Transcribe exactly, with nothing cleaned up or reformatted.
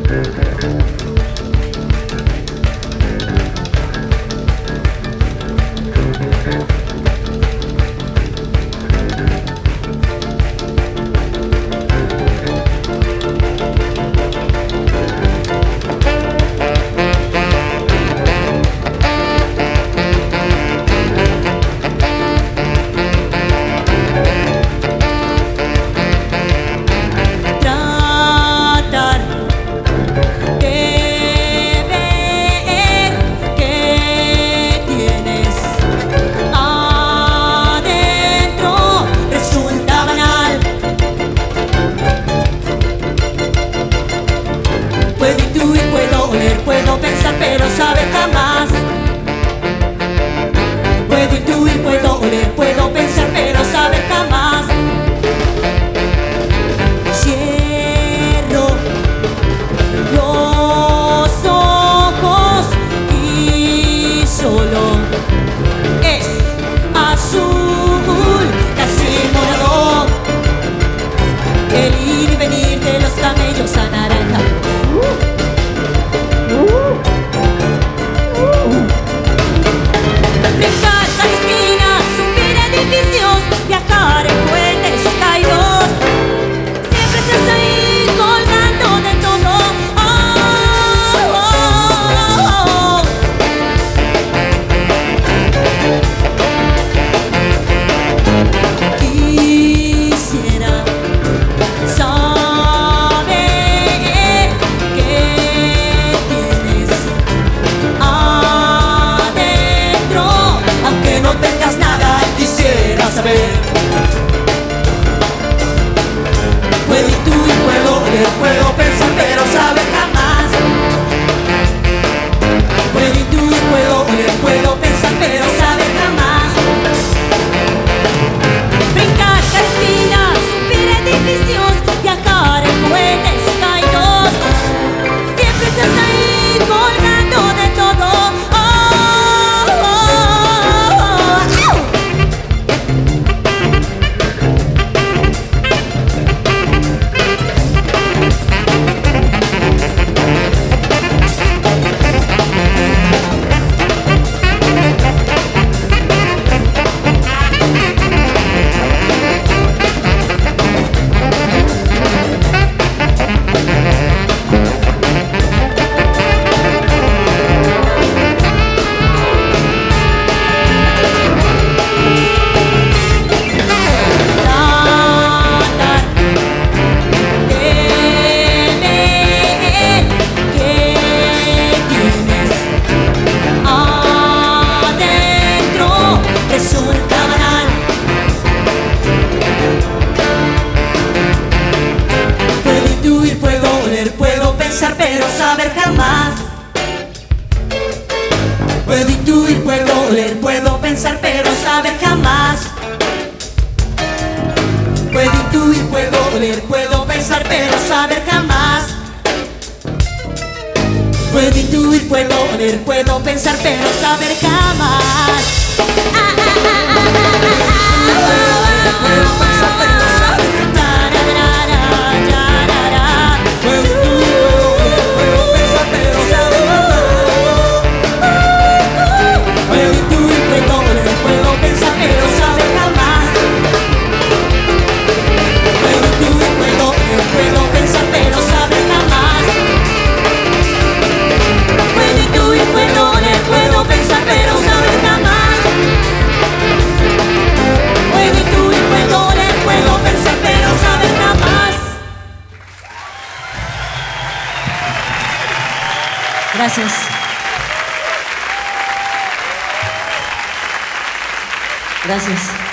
Pero saber jamás. Puedo intuir, puedo oler, puedo pensar, pero saber jamás. Cierro los ojos y solo es azul, casi morado, el ir y venir de los camellos a naranja. Brincar las esquinas, subir edificios, viajar en cohetes caídos. Siempre estás ahí colgando de todo. Oh, oh, oh, oh. Quisiera saber qué tienes adentro, aunque no tengas nada, quisiera saber. Puedo intuir, puedo oler, puedo pensar, pero saber jamás. Puedo intuir, puedo oler, puedo pensar, pero saber jamás. Brincar esquinas, subir edificios, viajar en cohetes caídos. Siempre estás ahí colgando de todo. Pero saber jamás. Puedo intuir, puedo oler, puedo pensar, pero saber jamás. Puedo intuir, puedo oler, puedo pensar, pero saber jamás. Puedo intuir, puedo oler, puedo pensar, pero saber jamás. Ah, ah, ah, ah, ah, ah, ah, puedo pensar, pero saber jamás. Puedo intuir, puedo pensar, pero saber jamás. Puedo intuir, puedo oler, puedo pensar, pero saber jamás. Puedo intuir, puedo oler, puedo pensar, pero saber jamás. Puedo intuir, puedo oler, puedo pensar, pero saber jamás. Puedo intuir, puedo oler, puedo pensar, pero saber jamás. Gracias. Gracias.